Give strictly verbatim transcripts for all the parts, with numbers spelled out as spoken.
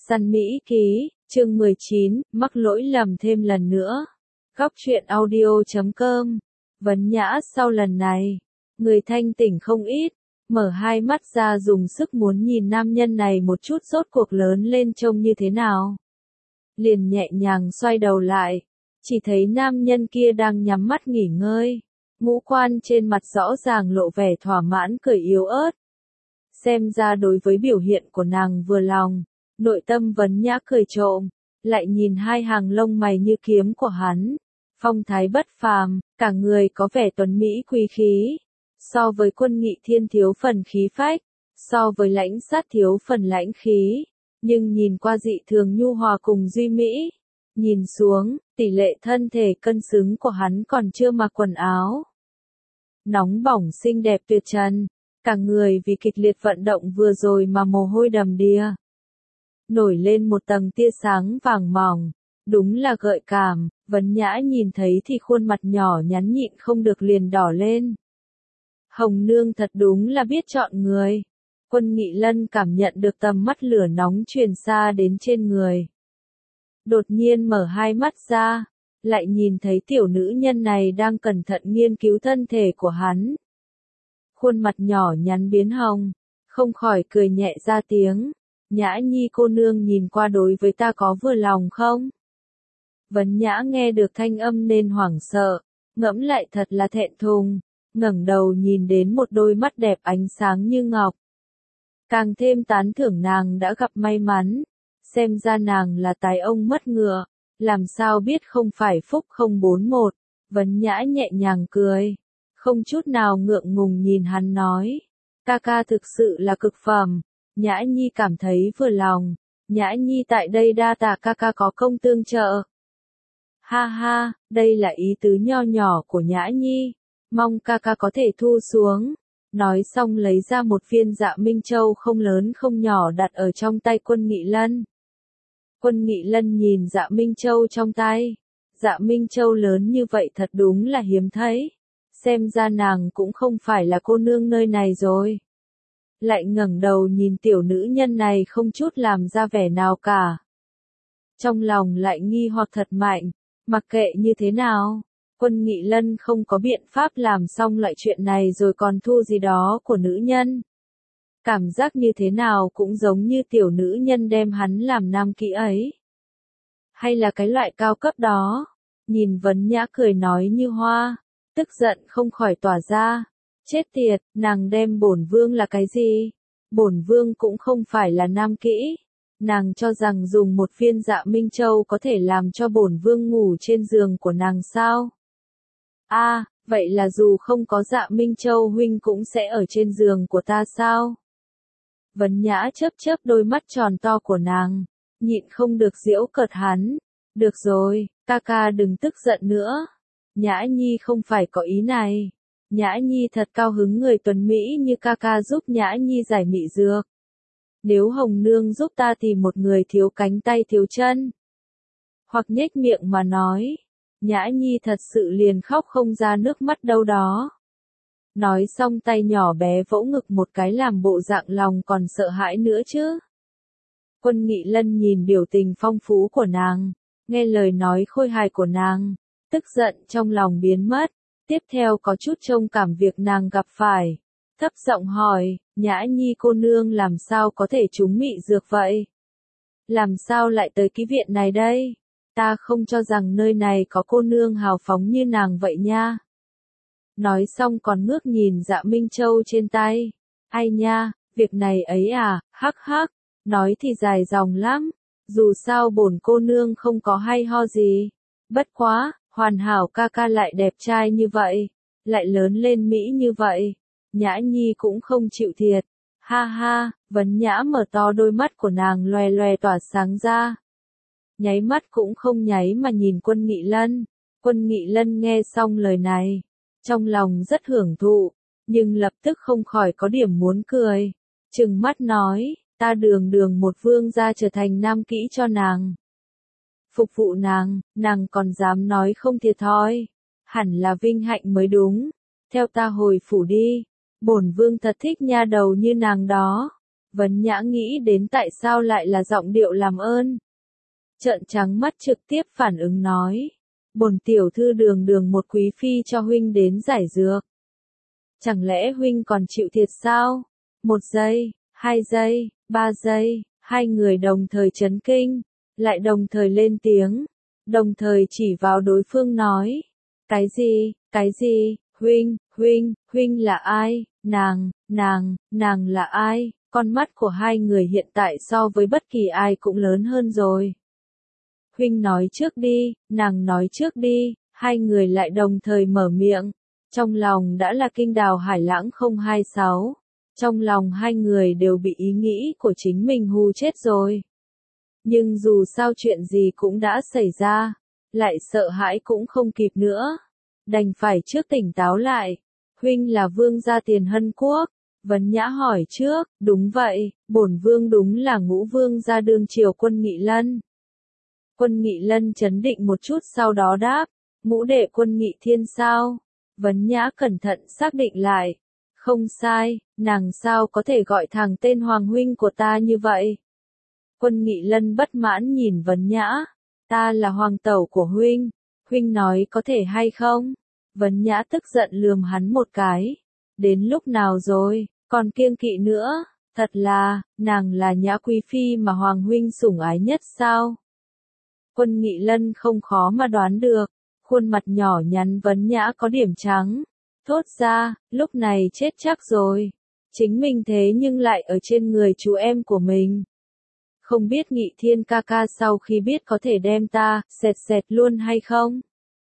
Săn Mỹ Ký, chương mười chín, mắc lỗi lầm thêm lần nữa. Góc truyện audio chấm com. Vấn Nhã sau lần này, người thanh tỉnh không ít, mở hai mắt ra dùng sức muốn nhìn nam nhân này một chút rốt cuộc lớn lên trông như thế nào. Liền nhẹ nhàng xoay đầu lại, chỉ thấy nam nhân kia đang nhắm mắt nghỉ ngơi, ngũ quan trên mặt rõ ràng lộ vẻ thỏa mãn cười yếu ớt. Xem ra đối với biểu hiện của nàng vừa lòng, nội tâm Vấn Nhã cười trộm, lại nhìn hai hàng lông mày như kiếm của hắn, phong thái bất phàm, cả người có vẻ tuấn mỹ quý khí, so với Quân Nghị Thiên thiếu phần khí phách, so với Lãnh Sát thiếu phần lãnh khí, nhưng nhìn qua dị thường nhu hòa cùng duy mỹ, nhìn xuống, tỷ lệ thân thể cân xứng của hắn còn chưa mặc quần áo. Nóng bỏng xinh đẹp tuyệt trần, cả người vì kịch liệt vận động vừa rồi mà mồ hôi đầm đìa. Nổi lên một tầng tia sáng vàng mỏng, đúng là gợi cảm, Vấn Nhã nhìn thấy thì khuôn mặt nhỏ nhắn nhịn không được liền đỏ lên. Hồng nương thật đúng là biết chọn người. Quân Nghị Lân cảm nhận được tầm mắt lửa nóng truyền xa đến trên người. Đột nhiên mở hai mắt ra, lại nhìn thấy tiểu nữ nhân này đang cẩn thận nghiên cứu thân thể của hắn. Khuôn mặt nhỏ nhắn biến hồng, không khỏi cười nhẹ ra tiếng. Nhã Nhi cô nương nhìn qua đối với ta có vừa lòng không? Vấn Nhã nghe được thanh âm nên hoảng sợ, ngẫm lại thật là thẹn thùng, ngẩng đầu nhìn đến một đôi mắt đẹp ánh sáng như ngọc. Càng thêm tán thưởng nàng đã gặp may mắn, xem ra nàng là tài ông mất ngựa, làm sao biết không phải phúc không bốn một. Vấn Nhã nhẹ nhàng cười, không chút nào ngượng ngùng nhìn hắn nói, ca ca thực sự là cực phẩm. Nhã Nhi cảm thấy vừa lòng, Nhã Nhi tại đây đa tạ ca ca có công tương trợ. Ha ha, đây là ý tứ nho nhỏ của Nhã Nhi, mong ca ca có thể thu xuống. Nói xong lấy ra một viên Dạ Minh Châu không lớn không nhỏ đặt ở trong tay Quân Nghị Lân. Quân Nghị Lân nhìn Dạ Minh Châu trong tay, Dạ Minh Châu lớn như vậy thật đúng là hiếm thấy, xem ra nàng cũng không phải là cô nương nơi này rồi. Lại ngẩng đầu nhìn tiểu nữ nhân này không chút làm ra vẻ nào cả. Trong lòng lại nghi hoặc thật mạnh, mặc kệ như thế nào, Quân Nghị Lân không có biện pháp làm xong loại chuyện này rồi còn thu gì đó của nữ nhân. Cảm giác như thế nào cũng giống như tiểu nữ nhân đem hắn làm nam kỹ ấy. Hay là cái loại cao cấp đó, nhìn Vấn Nhã cười nói như hoa, tức giận không khỏi tỏa ra. Chết tiệt, nàng đem bổn vương là cái gì? Bổn vương cũng không phải là nam kỹ. Nàng cho rằng dùng một viên Dạ Minh Châu có thể làm cho bổn vương ngủ trên giường của nàng sao? A, à, vậy là dù không có Dạ Minh Châu huynh cũng sẽ ở trên giường của ta sao? Vấn Nhã chớp chớp đôi mắt tròn to của nàng, nhịn không được giễu cợt hắn. Được rồi, ca ca đừng tức giận nữa. Nhã Nhi không phải có ý này. Nhã Nhi thật cao hứng người tuấn Mỹ như ca ca giúp Nhã Nhi giải mị dược. Nếu Hồng Nương giúp ta tìm một người thiếu cánh tay thiếu chân. Hoặc nhếch miệng mà nói. Nhã Nhi thật sự liền khóc không ra nước mắt đâu đó. Nói xong tay nhỏ bé vỗ ngực một cái làm bộ dạng lòng còn sợ hãi nữa chứ. Quân Nghị Lân nhìn biểu tình phong phú của nàng, nghe lời nói khôi hài của nàng, tức giận trong lòng biến mất. Tiếp theo có chút trông cảm việc nàng gặp phải. Thấp giọng hỏi, Nhã Nhi cô nương làm sao có thể trúng mị dược vậy? Làm sao lại tới cái viện này đây? Ta không cho rằng nơi này có cô nương hào phóng như nàng vậy nha. Nói xong còn ngước nhìn Dạ Minh Châu trên tay. Ai nha, việc này ấy à, hắc hắc, nói thì dài dòng lắm. Dù sao bổn cô nương không có hay ho gì. Bất quá. Hoàn hảo ca ca lại đẹp trai như vậy, lại lớn lên Mỹ như vậy, Nhã Nhi cũng không chịu thiệt. Ha ha, Vấn Nhã mở to đôi mắt của nàng loè loè tỏa sáng ra. Nháy mắt cũng không nháy mà nhìn Quân Nghị Lân. Quân Nghị Lân nghe xong lời này, trong lòng rất hưởng thụ, nhưng lập tức không khỏi có điểm muốn cười. Trừng mắt nói, ta đường đường một vương gia trở thành nam kỹ cho nàng. Phục vụ nàng, nàng còn dám nói không thiệt thòi. Hẳn là vinh hạnh mới đúng. Theo ta hồi phủ đi. Bổn vương thật thích nha đầu như nàng đó. Vấn Nhã nghĩ đến tại sao lại là giọng điệu làm ơn. Trợn trắng mắt trực tiếp phản ứng nói. Bổn tiểu thư đường đường một quý phi cho huynh đến giải dược. Chẳng lẽ huynh còn chịu thiệt sao? Một giây, hai giây, ba giây, hai người đồng thời chấn kinh, lại đồng thời lên tiếng, đồng thời chỉ vào đối phương nói. Cái gì, cái gì, huynh, huynh, huynh là ai, nàng, nàng, nàng là ai? Con mắt của hai người hiện tại so với bất kỳ ai cũng lớn hơn rồi. Huynh nói trước đi, nàng nói trước đi, hai người lại đồng thời mở miệng. Trong lòng đã là kinh đào hải lãng không hai sáu. Trong lòng hai người đều bị ý nghĩ của chính mình hù chết rồi. Nhưng dù sao chuyện gì cũng đã xảy ra, lại sợ hãi cũng không kịp nữa. Đành phải trước tỉnh táo lại. Huynh là vương gia Tiền Hân Quốc. Vấn Nhã hỏi trước, đúng vậy, bổn vương đúng là Ngũ vương gia đương triều Quân Nghị Lân. Quân Nghị Lân chấn định một chút sau đó đáp, Ngũ đệ Quân Nghị Thiên sao? Vấn Nhã cẩn thận xác định lại. Không sai, nàng sao có thể gọi thẳng tên hoàng huynh của ta như vậy? Quân Nghị Lân bất mãn nhìn Vấn Nhã, ta là hoàng tẩu của huynh, huynh nói có thể hay không? Vấn Nhã tức giận lườm hắn một cái. Đến lúc nào rồi, còn kiêng kỵ nữa, thật là, nàng là Nhã quý phi mà hoàng huynh sủng ái nhất sao? Quân Nghị Lân không khó mà đoán được, khuôn mặt nhỏ nhắn Vấn Nhã có điểm trắng. Thốt ra, lúc này chết chắc rồi. Chính mình thế nhưng lại ở trên người chú em của mình. Không biết Nghị Thiên ca ca sau khi biết có thể đem ta, xẹt xẹt luôn hay không?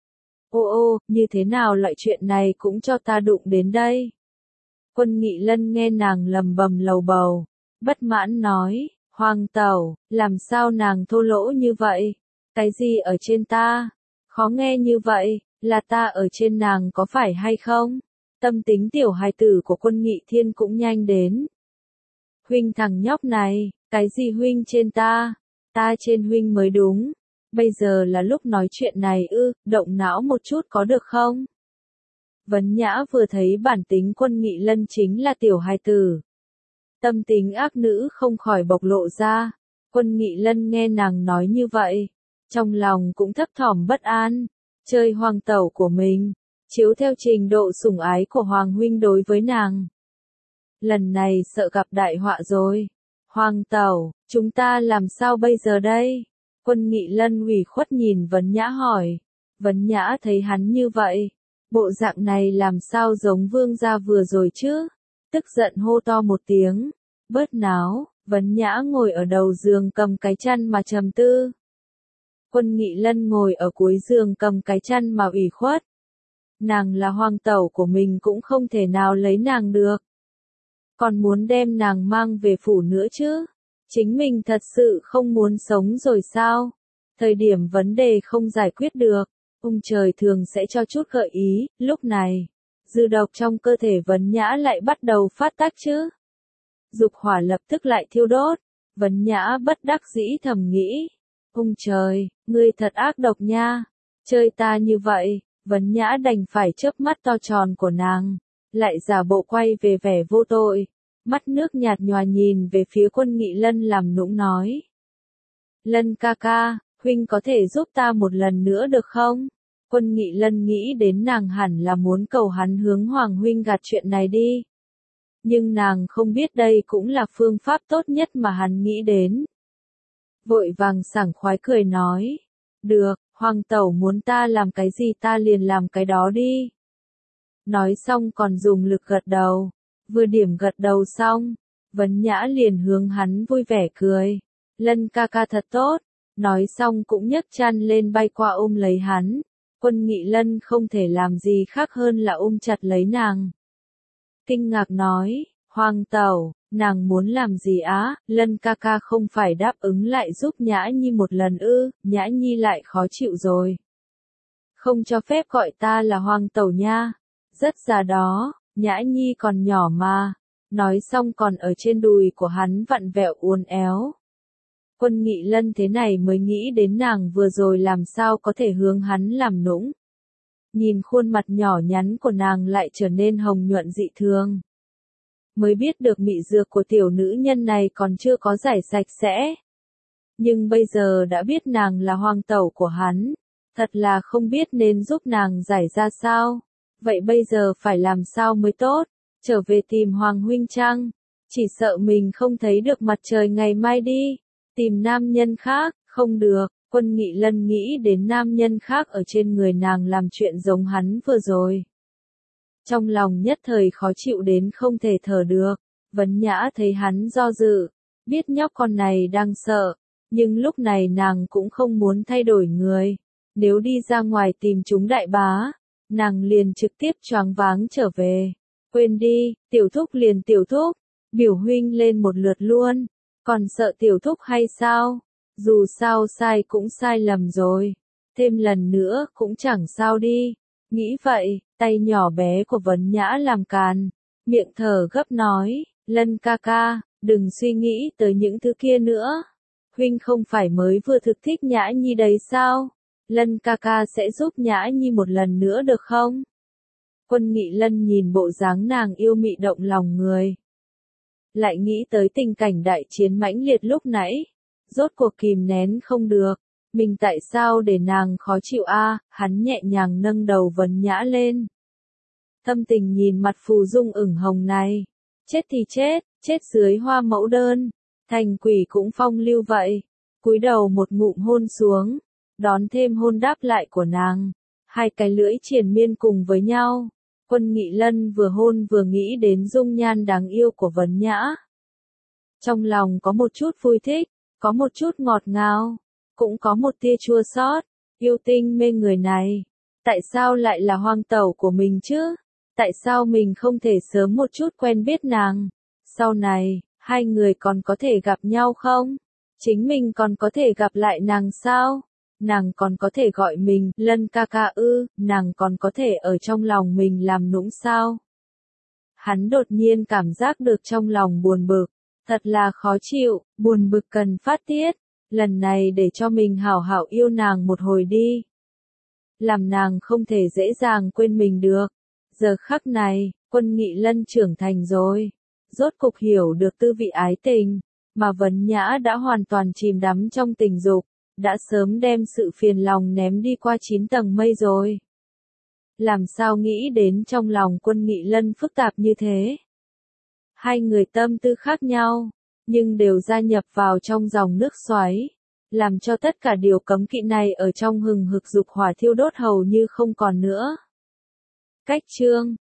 Ô ô, như thế nào loại chuyện này cũng cho ta đụng đến đây? Quân Nghị Lân nghe nàng lầm bầm lầu bầu, bất mãn nói, hoàng tẩu, làm sao nàng thô lỗ như vậy? Cái gì ở trên ta? Khó nghe như vậy, là ta ở trên nàng có phải hay không? Tâm tính tiểu hài tử của Quân Nghị Thiên cũng nhanh đến. Huynh thằng nhóc này, cái gì huynh trên ta? Ta trên huynh mới đúng. Bây giờ là lúc nói chuyện này ư, động não một chút có được không? Vấn Nhã vừa thấy bản tính Quân Nghị Lân chính là tiểu hài tử. Tâm tính ác nữ không khỏi bộc lộ ra. Quân Nghị Lân nghe nàng nói như vậy, trong lòng cũng thấp thỏm bất an. Chơi hoàng tẩu của mình, chiếu theo trình độ sủng ái của hoàng huynh đối với nàng. Lần này sợ gặp đại họa rồi. Hoàng tẩu, chúng ta làm sao bây giờ đây? Quân Nghị Lân ủy khuất nhìn Vấn Nhã hỏi. Vấn Nhã thấy hắn như vậy, bộ dạng này làm sao giống vương gia vừa rồi chứ? Tức giận hô to một tiếng, bớt náo. Vấn Nhã ngồi ở đầu giường cầm cái chăn mà trầm tư. Quân Nghị Lân ngồi ở cuối giường cầm cái chăn mà ủy khuất. Nàng là hoàng tẩu của mình cũng không thể nào lấy nàng được. Còn muốn đem nàng mang về phủ nữa chứ? Chính mình thật sự không muốn sống rồi sao? Thời điểm vấn đề không giải quyết được, ông trời thường sẽ cho chút gợi ý, lúc này, dư độc trong cơ thể Vấn Nhã lại bắt đầu phát tác chứ. Dục hỏa lập tức lại thiêu đốt, Vấn Nhã bất đắc dĩ thầm nghĩ. Ông trời, ngươi thật ác độc nha, chơi ta như vậy. Vấn Nhã đành phải chớp mắt to tròn của nàng, lại giả bộ quay về vẻ vô tội, mắt nước nhạt nhòa nhìn về phía Quân Nghị Lân làm nũng nói. Lân ca ca, huynh có thể giúp ta một lần nữa được không? Quân Nghị Lân nghĩ đến nàng hẳn là muốn cầu hắn hướng hoàng huynh gạt chuyện này đi. Nhưng nàng không biết đây cũng là phương pháp tốt nhất mà hắn nghĩ đến. Vội vàng sảng khoái cười nói. Được, hoàng tẩu muốn ta làm cái gì ta liền làm cái đó đi. Nói xong còn dùng lực gật đầu. Vừa điểm gật đầu xong, Vấn Nhã liền hướng hắn vui vẻ cười. Lân ca ca thật tốt. Nói xong cũng nhấc chăn lên bay qua ôm lấy hắn. Quân Nghị Lân không thể làm gì khác hơn là ôm chặt lấy nàng. Kinh ngạc nói, hoàng tẩu, nàng muốn làm gì á? Lân ca ca không phải đáp ứng lại giúp Nhã Nhi một lần ư? Nhã Nhi lại khó chịu rồi. Không cho phép gọi ta là hoàng tẩu nha. Rất già đó, Nhã Nhi còn nhỏ mà. Nói xong còn ở trên đùi của hắn vặn vẹo uốn éo. Quân Nghị Lân thế này mới nghĩ đến nàng vừa rồi làm sao có thể hướng hắn làm nũng. Nhìn khuôn mặt nhỏ nhắn của nàng lại trở nên hồng nhuận dị thường. mới biết được mị dược của tiểu nữ nhân này còn chưa có giải sạch sẽ. Nhưng bây giờ đã biết nàng là hoàng tẩu của hắn, thật là không biết nên giúp nàng giải ra sao. Vậy bây giờ phải làm sao mới tốt? Trở về tìm Hoàng huynh chăng? Chỉ sợ mình không thấy được mặt trời ngày mai đi. Tìm nam nhân khác, không được. Quân Nghị Lân nghĩ đến nam nhân khác ở trên người nàng làm chuyện giống hắn vừa rồi. Trong lòng nhất thời khó chịu đến không thể thở được. Vấn Nhã thấy hắn do dự, biết nhóc con này đang sợ, nhưng lúc này nàng cũng không muốn thay đổi người. Nếu đi ra ngoài tìm chúng đại bá, nàng liền trực tiếp choáng váng trở về. Quên đi, tiểu thúc liền tiểu thúc, biểu huynh lên một lượt luôn, còn sợ tiểu thúc hay sao? Dù sao sai cũng sai lầm rồi, thêm lần nữa cũng chẳng sao đi. Nghĩ vậy, tay nhỏ bé của Vấn Nhã làm càn, miệng thở gấp nói, Lân ca ca, đừng suy nghĩ tới những thứ kia nữa. Huynh không phải mới vừa thực thích Nhã Nhi đấy sao? Lân ca ca sẽ giúp Nhã Nhi một lần nữa được không? Quân Nghị Lân nhìn bộ dáng nàng yêu mị động lòng người. Lại nghĩ tới tình cảnh đại chiến mãnh liệt lúc nãy. Rốt cuộc kìm nén không được. Mình tại sao để nàng khó chịu a? Hắn nhẹ nhàng nâng đầu Vấn Nhã lên. Thâm tình nhìn mặt phù dung ửng hồng này. Chết thì chết, chết dưới hoa mẫu đơn. Thành quỷ cũng phong lưu vậy. Cúi đầu một ngụm hôn xuống. Đón thêm hôn đáp lại của nàng. Hai cái lưỡi triền miên cùng với nhau. Quân Nghị Lân vừa hôn vừa nghĩ đến dung nhan đáng yêu của Vấn Nhã. Trong lòng có một chút vui thích, có một chút ngọt ngào, cũng có một tia chua xót. Yêu tinh mê người này, tại sao lại là hoàng tẩu của mình chứ? Tại sao mình không thể sớm một chút quen biết nàng? Sau này, hai người còn có thể gặp nhau không? Chính mình còn có thể gặp lại nàng sao? Nàng còn có thể gọi mình Lân ca ca ư? Nàng còn có thể ở trong lòng mình làm nũng sao? Hắn đột nhiên cảm giác được trong lòng buồn bực, thật là khó chịu, buồn bực cần phát tiết. Lần này để cho mình hảo hảo yêu nàng một hồi đi. Làm nàng không thể dễ dàng quên mình được. Giờ khắc này, Quân Nghị Lân trưởng thành rồi. Rốt cục hiểu được tư vị ái tình, mà Vấn Nhã đã hoàn toàn chìm đắm trong tình dục, đã sớm đem sự phiền lòng ném đi qua chín tầng mây rồi. Làm sao nghĩ đến trong lòng Quân Nghị Lân phức tạp như thế? Hai người tâm tư khác nhau, nhưng đều gia nhập vào trong dòng nước xoáy, làm cho tất cả điều cấm kỵ này ở trong hừng hực dục hỏa thiêu đốt hầu như không còn nữa. Cách chương